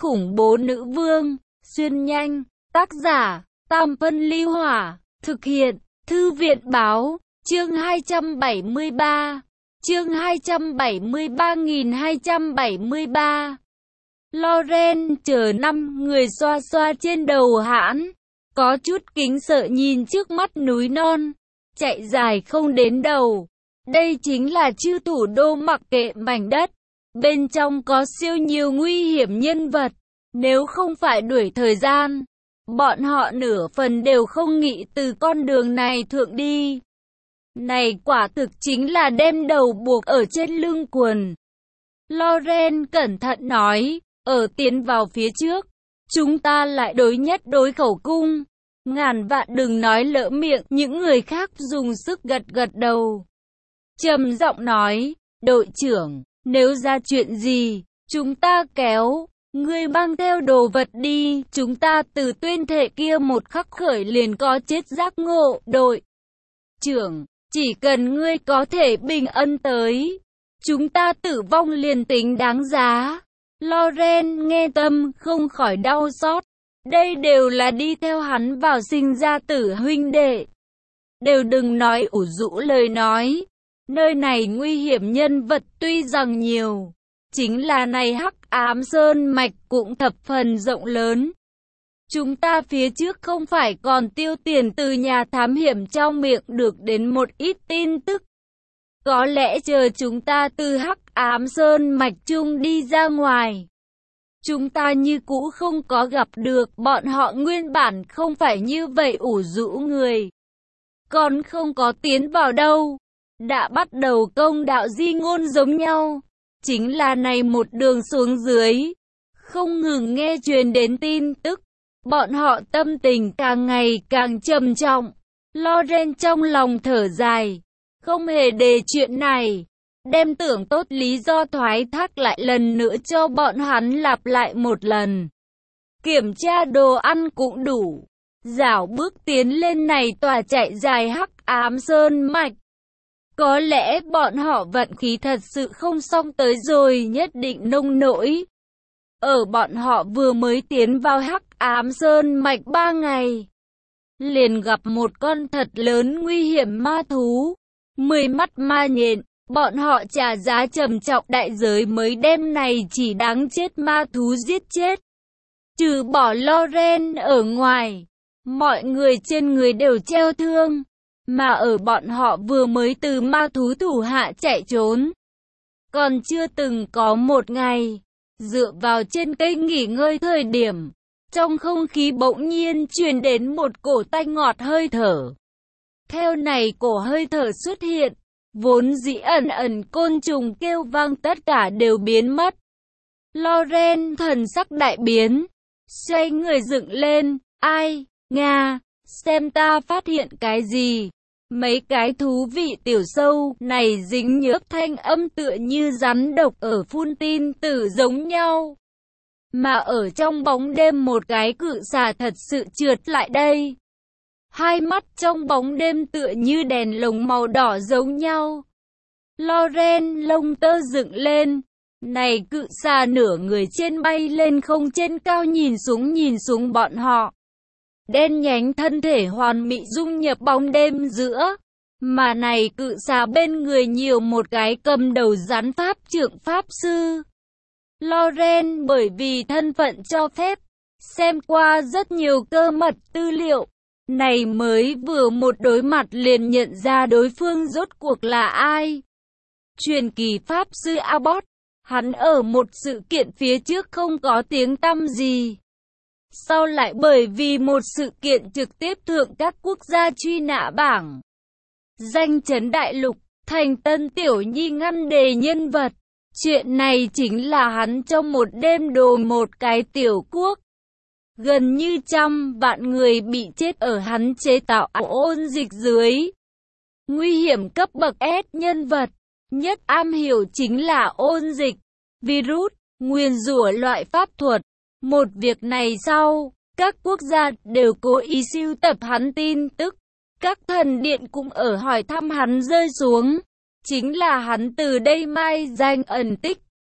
khủng bố nữ vương, xuyên nhanh, tác giả, Tam Phân Ly Hỏa, thực hiện, Thư viện Báo, chương 273, chương 273.273. Loren chờ 5 người xoa xoa trên đầu hãn, có chút kính sợ nhìn trước mắt núi non, chạy dài không đến đầu. Đây chính là chư thủ đô mặc kệ mảnh đất, bên trong có siêu nhiều nguy hiểm nhân vật, nếu không phải đuổi thời gian, bọn họ nửa phần đều không nghĩ từ con đường này thượng đi. Này quả thực chính là đem đầu buộc ở trên lưng quần. Loren cẩn thận nói, ở tiến vào phía trước, chúng ta lại đối nhất đối khẩu cung. Ngàn vạn đừng nói lỡ miệng, những người khác dùng sức gật gật đầu. Trầm giọng nói, đội trưởng, nếu ra chuyện gì, chúng ta kéo, ngươi mang theo đồ vật đi, chúng ta từ tuyên thệ kia một khắc khởi liền có chết giác ngộ. Đội trưởng, chỉ cần ngươi có thể bình ân tới, chúng ta tử vong liền tính đáng giá. Loren nghe tâm không khỏi đau xót. Đây đều là đi theo hắn vào sinh ra tử huynh đệ. Đều đừng nói ủ rũ lời nói. Nơi này nguy hiểm nhân vật tuy rằng nhiều, chính là này Hắc Ám Sơn Mạch cũng thập phần rộng lớn. Chúng ta phía trước không phải còn tiêu tiền từ nhà thám hiểm trong miệng được đến một ít tin tức. Có lẽ chờ chúng ta từ Hắc Ám Sơn Mạch chung đi ra ngoài, chúng ta như cũ không có gặp được bọn họ, nguyên bản không phải như vậy ủ rũ người. Còn không có tiến vào đâu, đã bắt đầu công đạo di ngôn giống nhau. Chính là này một đường xuống dưới, không ngừng nghe truyền đến tin tức, bọn họ tâm tình càng ngày càng trầm trọng. Loren trong lòng thở dài, không hề đề chuyện này, đem tưởng tốt lý do thoái thác lại lần nữa cho bọn hắn lặp lại một lần. Kiểm tra đồ ăn cũng đủ, dảo bước tiến lên này tòa chạy dài Hắc Ám Sơn Mạch. Có lẽ bọn họ vận khí thật sự không xong tới rồi nhất định nông nỗi. Ở bọn họ vừa mới tiến vào Hắc Ám Sơn Mạch 3 ngày, liền gặp một con thật lớn nguy hiểm ma thú, 10 mắt ma nhện. Bọn họ trả giá trầm trọng đại giới mới đem này chỉ đáng chết ma thú giết chết. Trừ bỏ Loren ở ngoài, mọi người trên người đều treo thương. Mà ở bọn họ vừa mới từ ma thú thủ hạ chạy trốn, còn chưa từng có một ngày, dựa vào trên cây nghỉ ngơi thời điểm, trong không khí bỗng nhiên truyền đến một cổ tanh ngọt hơi thở. Theo này cổ hơi thở xuất hiện, vốn dĩ ẩn ẩn côn trùng kêu vang tất cả đều biến mất. Loren thần sắc đại biến, xoay người dựng lên, ai, Nga, xem ta phát hiện cái gì. Mấy cái thú vị tiểu sâu này dính nhớp thanh âm tựa như rắn độc ở phun tin tử giống nhau. Mà ở trong bóng đêm một cái cự xà thật sự trượt lại đây. Hai mắt trong bóng đêm tựa như đèn lồng màu đỏ giống nhau. Loren lông tơ dựng lên. Này cự xà nửa người trên bay lên không trên cao nhìn xuống bọn họ. Đen nhánh thân thể hoàn mỹ dung nhập bóng đêm giữa. Mà này cự xà bên người nhiều một cái cầm đầu rắn pháp trượng pháp sư. Loren bởi vì thân phận cho phép, xem qua rất nhiều cơ mật tư liệu. Này mới vừa một đối mặt liền nhận ra đối phương rốt cuộc là ai. Truyền kỳ pháp sư Abbott, hắn ở một sự kiện phía trước không có tiếng tăm gì. Sau lại bởi vì một sự kiện trực tiếp thượng các quốc gia truy nã bảng, danh chấn đại lục, thành tân tiểu nhi ngăn đề nhân vật. Chuyện này chính là hắn trong một đêm đồ một cái tiểu quốc. Gần như 100 vạn người bị chết ở hắn chế tạo ôn dịch dưới. Nguy hiểm cấp bậc S nhân vật, nhất am hiểu chính là ôn dịch, virus, nguyền rủa loại pháp thuật. Một việc này sau, các quốc gia đều cố ý sưu tập hắn tin tức. Các thần điện cũng ở hỏi thăm hắn rơi xuống. Chính là hắn từ đây mai danh ẩn tích.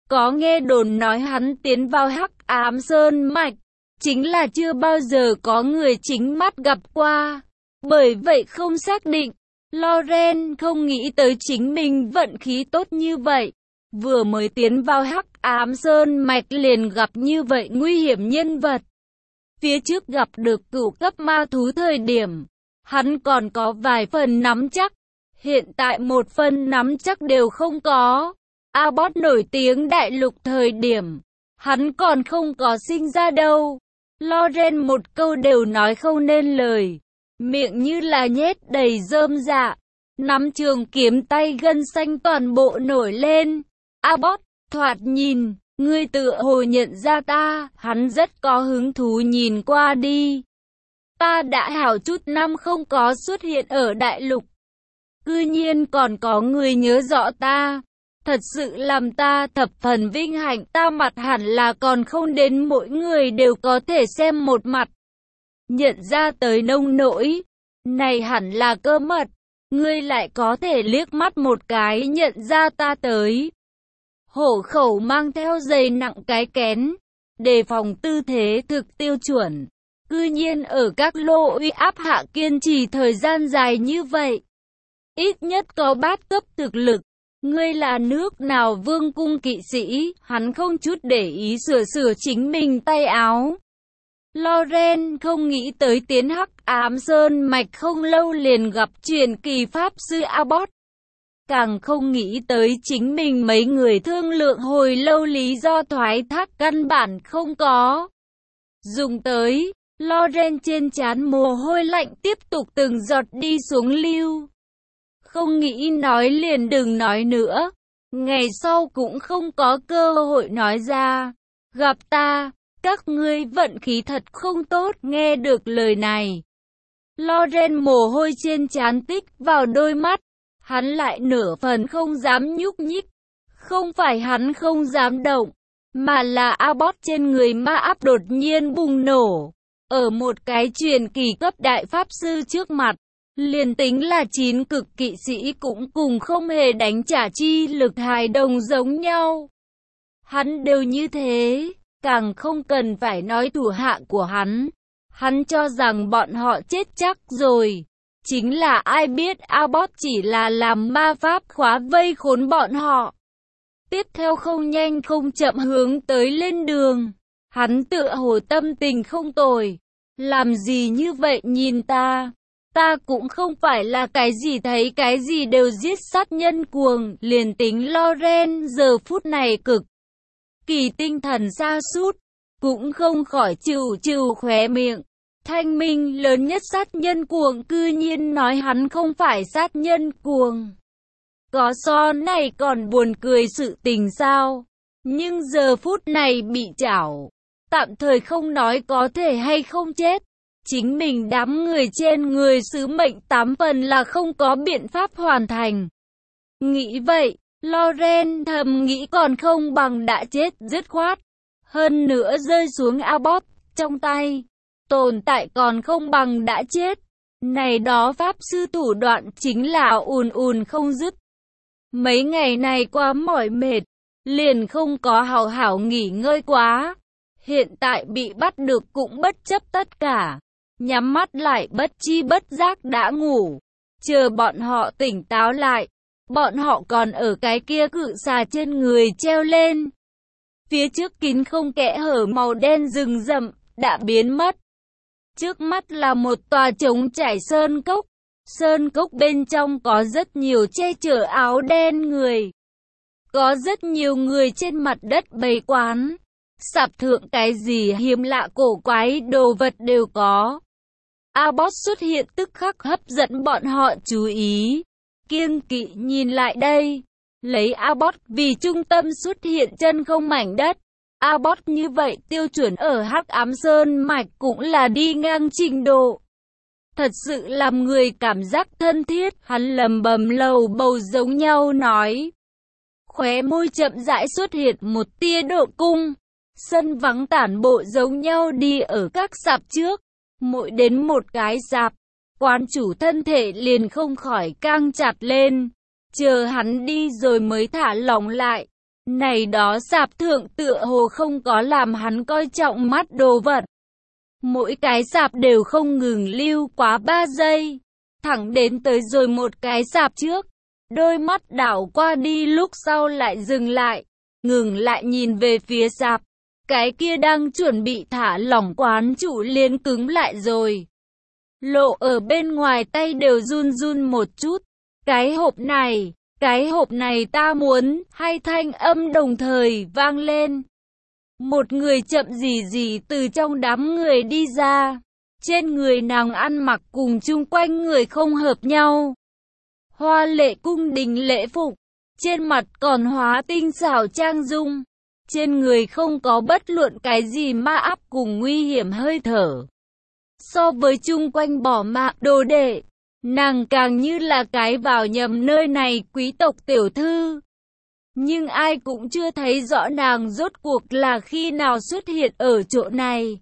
Có nghe đồn nói hắn tiến vào Hắc Ám Sơn Mạch, chính là chưa bao giờ có người chính mắt gặp qua. Bởi vậy không xác định, Loren không nghĩ tới chính mình vận khí tốt như vậy. Vừa mới tiến vào Hắc Ám Sơn Mạch liền gặp như vậy nguy hiểm nhân vật. Phía trước gặp được cửu cấp ma thú thời điểm, hắn còn có vài phần nắm chắc. Hiện tại một phần nắm chắc đều không có. Abbott nổi tiếng đại lục thời điểm, hắn còn không có sinh ra đâu. Loren một câu đều nói không nên lời, miệng như là nhét đầy rơm dạ, nắm trường kiếm tay gân xanh toàn bộ nổi lên. Abbott, thoạt nhìn, ngươi tựa hồ nhận ra ta, hắn rất có hứng thú nhìn qua đi. Ta đã hảo chút năm không có xuất hiện ở đại lục. Cư nhiên còn có người nhớ rõ ta. Thật sự làm ta thập phần vinh hạnh, ta mặt hẳn là còn không đến mỗi người đều có thể xem một mặt. Nhận ra tới nông nỗi, này hẳn là cơ mật, ngươi lại có thể liếc mắt một cái nhận ra ta tới. Hổ khẩu mang theo giày nặng cái kén, đề phòng tư thế thực tiêu chuẩn. Cư nhiên ở các lô uy áp hạ kiên trì thời gian dài như vậy. Ít nhất có bát cấp thực lực. Ngươi là nước nào vương cung kỵ sĩ, hắn không chút để ý sửa chính mình tay áo. Loren không nghĩ tới tiến Hắc Ám Sơn Mạch không lâu liền gặp truyền kỳ pháp sư Abbott. Càng không nghĩ tới chính mình mấy người thương lượng hồi lâu lý do thoái thác căn bản không có. Dùng tới, Loren trên trán mồ hôi lạnh tiếp tục từng giọt đi xuống lưu. Không nghĩ nói liền đừng nói nữa. Ngày sau cũng không có cơ hội nói ra. Gặp ta, các ngươi vận khí thật không tốt. Nghe được lời này, Loren mồ hôi trên trán tích vào đôi mắt. Hắn lại nửa phần không dám nhúc nhích. Không phải hắn không dám động, mà là Abbott trên người ma áp đột nhiên bùng nổ. Ở một cái truyền kỳ cấp đại pháp sư trước mặt, liền tính là 9 cực kỵ sĩ cũng cùng không hề đánh trả chi lực hài đồng giống nhau. Hắn đều như thế, càng không cần phải nói thủ hạ của hắn. Hắn cho rằng bọn họ chết chắc rồi. Chính là ai biết Abbott chỉ là làm ma pháp khóa vây khốn bọn họ. Tiếp theo không nhanh không chậm hướng tới lên đường. Hắn tựa hồ tâm tình không tồi. Làm gì như vậy nhìn ta? Ta cũng không phải là cái gì thấy cái gì đều giết sát nhân cuồng. Liền tính Loren giờ phút này cực kỳ tinh thần sa sút, cũng không khỏi trừ khóe miệng. Thanh minh lớn nhất sát nhân cuồng cư nhiên nói hắn không phải sát nhân cuồng. Có so này còn buồn cười sự tình sao? Nhưng giờ phút này bị chảo, tạm thời không nói có thể hay không chết. Chính mình đám người trên người sứ mệnh 8 phần là không có biện pháp hoàn thành. Nghĩ vậy, Loren thầm nghĩ còn không bằng đã chết dứt khoát. Hơn nữa rơi xuống Abbott trong tay. Tồn tại còn không bằng đã chết. Này đó pháp sư thủ đoạn chính là ùn không dứt. Mấy ngày này quá mỏi mệt, liền không có hào hảo nghỉ ngơi quá. Hiện tại bị bắt được cũng bất chấp tất cả. Nhắm mắt lại bất chi bất giác đã ngủ. Chờ bọn họ tỉnh táo lại, bọn họ còn ở cái kia cự xà trên người treo lên. Phía trước kín không kẽ hở màu đen rừng rậm đã biến mất. Trước mắt là một tòa trống trải sơn cốc. Sơn cốc bên trong có rất nhiều che chở áo đen người. Có rất nhiều người trên mặt đất bày quán. Sạp thượng cái gì hiếm lạ cổ quái đồ vật đều có. Abbott xuất hiện tức khắc hấp dẫn bọn họ chú ý. Kiêng kỵ nhìn lại đây. Lấy Abbott vì trung tâm xuất hiện chân không mảnh đất. Abbott như vậy tiêu chuẩn ở Hắc Ám Sơn Mạch cũng là đi ngang trình độ. Thật sự làm người cảm giác thân thiết. Hắn lầm bầm lầu bầu giống nhau nói. Khóe môi chậm rãi xuất hiện một tia độ cung. Sân vắng tản bộ giống nhau đi ở các sạp trước. Mỗi đến một cái sạp, quán chủ thân thể liền không khỏi căng chặt lên. Chờ hắn đi rồi mới thả lỏng lại. Này đó sạp thượng tựa hồ không có làm hắn coi trọng mắt đồ vật. Mỗi cái sạp đều không ngừng lưu quá 3 giây. Thẳng đến tới rồi một cái sạp trước. Đôi mắt đảo qua đi lúc sau lại dừng lại. Ngừng lại nhìn về phía sạp. Cái kia đang chuẩn bị thả lỏng quán chủ liền cứng lại rồi. Lộ ở bên ngoài tay đều run run một chút. Cái hộp này ta muốn, hai thanh âm đồng thời vang lên. Một người chậm rì rì từ trong đám người đi ra. Trên người nàng ăn mặc cùng chung quanh người không hợp nhau. Hoa lệ cung đình lễ phục. Trên mặt còn hóa tinh xảo trang dung. Trên người không có bất luận cái gì ma áp cùng nguy hiểm hơi thở. So với chung quanh bỏ mạng đồ đệ, nàng càng như là cái vào nhầm nơi này quý tộc tiểu thư. Nhưng ai cũng chưa thấy rõ nàng rốt cuộc là khi nào xuất hiện ở chỗ này.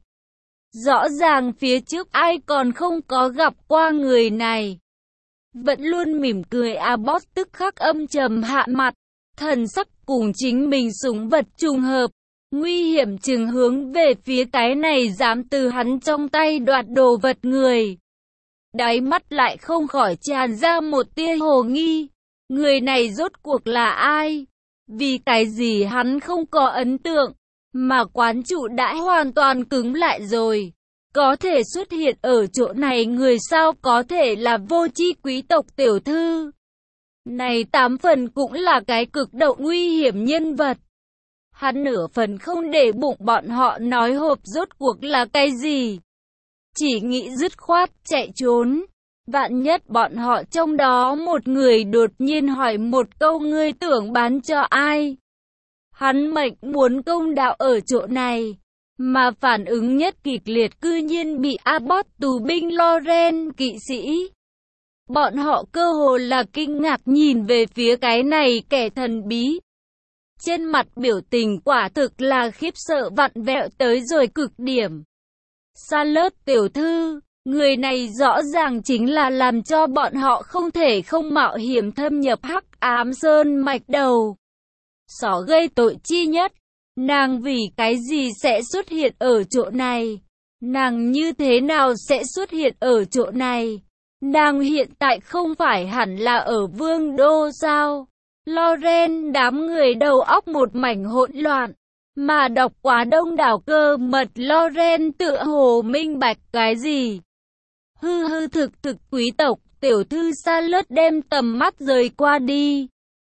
Rõ ràng phía trước ai còn không có gặp qua người này. Vẫn luôn mỉm cười Abbott tức khắc âm trầm hạ mặt, thần sắc cùng chính mình súng vật trùng hợp. Nguy hiểm chừng hướng về phía cái này dám từ hắn trong tay đoạt đồ vật người. Đáy mắt lại không khỏi tràn ra một tia hồ nghi. Người này rốt cuộc là ai? Vì cái gì hắn không có ấn tượng, mà quán chủ đã hoàn toàn cứng lại rồi. Có thể xuất hiện ở chỗ này người sao có thể là vô tri quý tộc tiểu thư. Này 8 phần cũng là cái cực độ nguy hiểm nhân vật. Hắn nửa phần không để bụng bọn họ nói hộp rốt cuộc là cái gì. Chỉ nghĩ dứt khoát chạy trốn. Vạn nhất bọn họ trong đó một người đột nhiên hỏi một câu ngươi tưởng bán cho ai. Hắn mệnh muốn công đạo ở chỗ này. Mà phản ứng nhất kịch liệt cư nhiên bị Abbott tù binh Loren kỵ sĩ. Bọn họ cơ hồ là kinh ngạc nhìn về phía cái này kẻ thần bí. Trên mặt biểu tình quả thực là khiếp sợ vặn vẹo tới rồi cực điểm. Charlotte tiểu thư, người này rõ ràng chính là làm cho bọn họ không thể không mạo hiểm thâm nhập hắc ám sơn mạch đầu. Xỏ gây tội chi nhất, nàng vì cái gì sẽ xuất hiện ở chỗ này? Nàng như thế nào sẽ xuất hiện ở chỗ này? Nàng hiện tại không phải hẳn là ở Vương Đô sao? Loren đám người đầu óc một mảnh hỗn loạn, mà đọc quá đông đảo cơ mật Loren tựa hồ minh bạch cái gì. Hư thực quý tộc, tiểu thư Charlotte đem tầm mắt rời qua đi.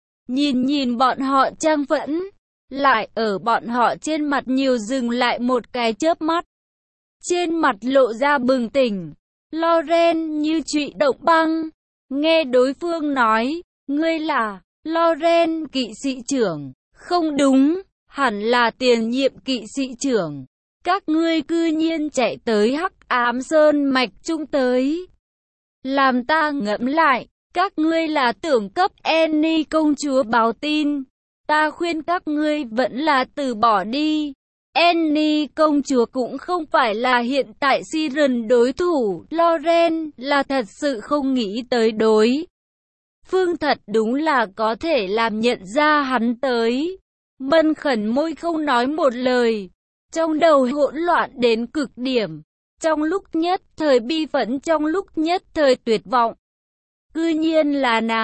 Nhìn bọn họ trang phẫn, lại ở bọn họ trên mặt nhiều dừng lại một cái chớp mắt. Trên mặt lộ ra bừng tỉnh, Loren như trụy động băng, nghe đối phương nói, ngươi là Loren kỵ sĩ trưởng, không đúng, hẳn là tiền nhiệm kỵ sĩ trưởng. Các ngươi cư nhiên chạy tới hắc ám sơn mạch trung tới. Làm ta ngẫm lại, các ngươi là tưởng cấp Annie công chúa báo tin. Ta khuyên các ngươi vẫn là từ bỏ đi. Annie công chúa cũng không phải là hiện tại Siren đối thủ. Loren là thật sự không nghĩ tới đối phương thật đúng là có thể làm nhận ra hắn tới. Mân khẩn môi không nói một lời. Trong đầu hỗn loạn đến cực điểm. Trong lúc nhất thời bi phẫn, trong lúc nhất thời tuyệt vọng. Cư nhiên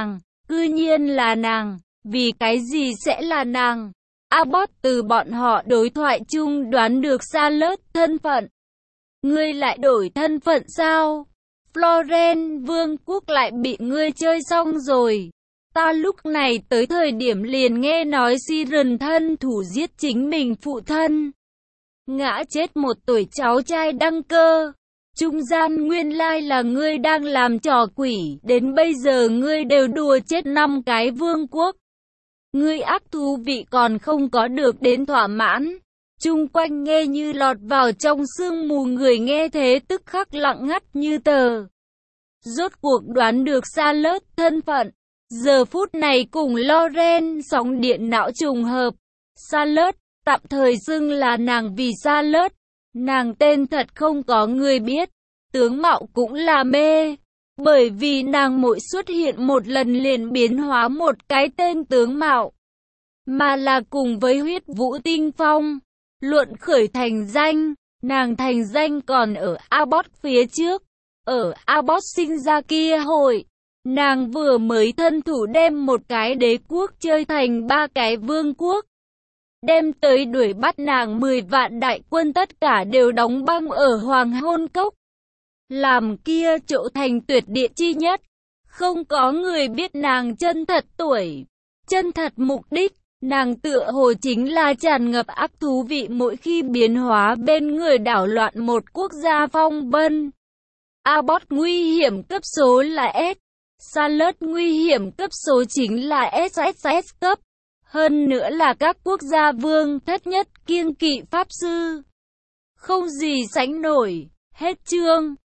là nàng. Vì cái gì sẽ là nàng? Abbott từ bọn họ đối thoại chung đoán được Charlotte thân phận. Ngươi lại đổi thân phận sao? Florence vương quốc lại bị ngươi chơi xong rồi. Ta lúc này tới thời điểm liền nghe nói Siren thân thủ giết chính mình phụ thân. Ngã chết một tuổi cháu trai đăng cơ. Trung gian nguyên lai là ngươi đang làm trò quỷ. Đến bây giờ ngươi đều đùa chết 5 cái vương quốc. Ngươi ác thú vị còn không có được đến thỏa mãn. Chung quanh nghe như lọt vào trong sương mù, người nghe thế tức khắc lặng ngắt như tờ. Rốt cuộc đoán được Charlotte thân phận. Giờ phút này cùng Loren sóng điện não trùng hợp. Charlotte, tạm thời xưng là nàng vì Charlotte. Nàng tên thật không có người biết. Tướng mạo cũng là mê. Bởi vì nàng mỗi xuất hiện một lần liền biến hóa một cái tên tướng mạo. mà là cùng với Huyết Vũ Tinh Phong, luận khởi thành danh. Nàng thành danh còn ở Abbott phía trước. Ở Abbott sinh ra kia hội, nàng vừa mới thân thủ đem một cái đế quốc chơi thành 3 cái vương quốc. Đem tới đuổi bắt nàng 10 vạn đại quân tất cả đều đóng băng ở Hoàng Hôn Cốc. Làm kia chỗ thành tuyệt địa chi nhất. Không có người biết nàng chân thật tuổi, chân thật mục đích. Nàng tựa hồ chính là tràn ngập ác thú vị mỗi khi biến hóa bên người đảo loạn một quốc gia phong vân. Abbott nguy hiểm cấp số là S. Charlotte nguy hiểm cấp số chính là SSS cấp. Hơn nữa là các quốc gia vương thất nhất kiêng kỵ pháp sư. Không gì sánh nổi. Hết chương.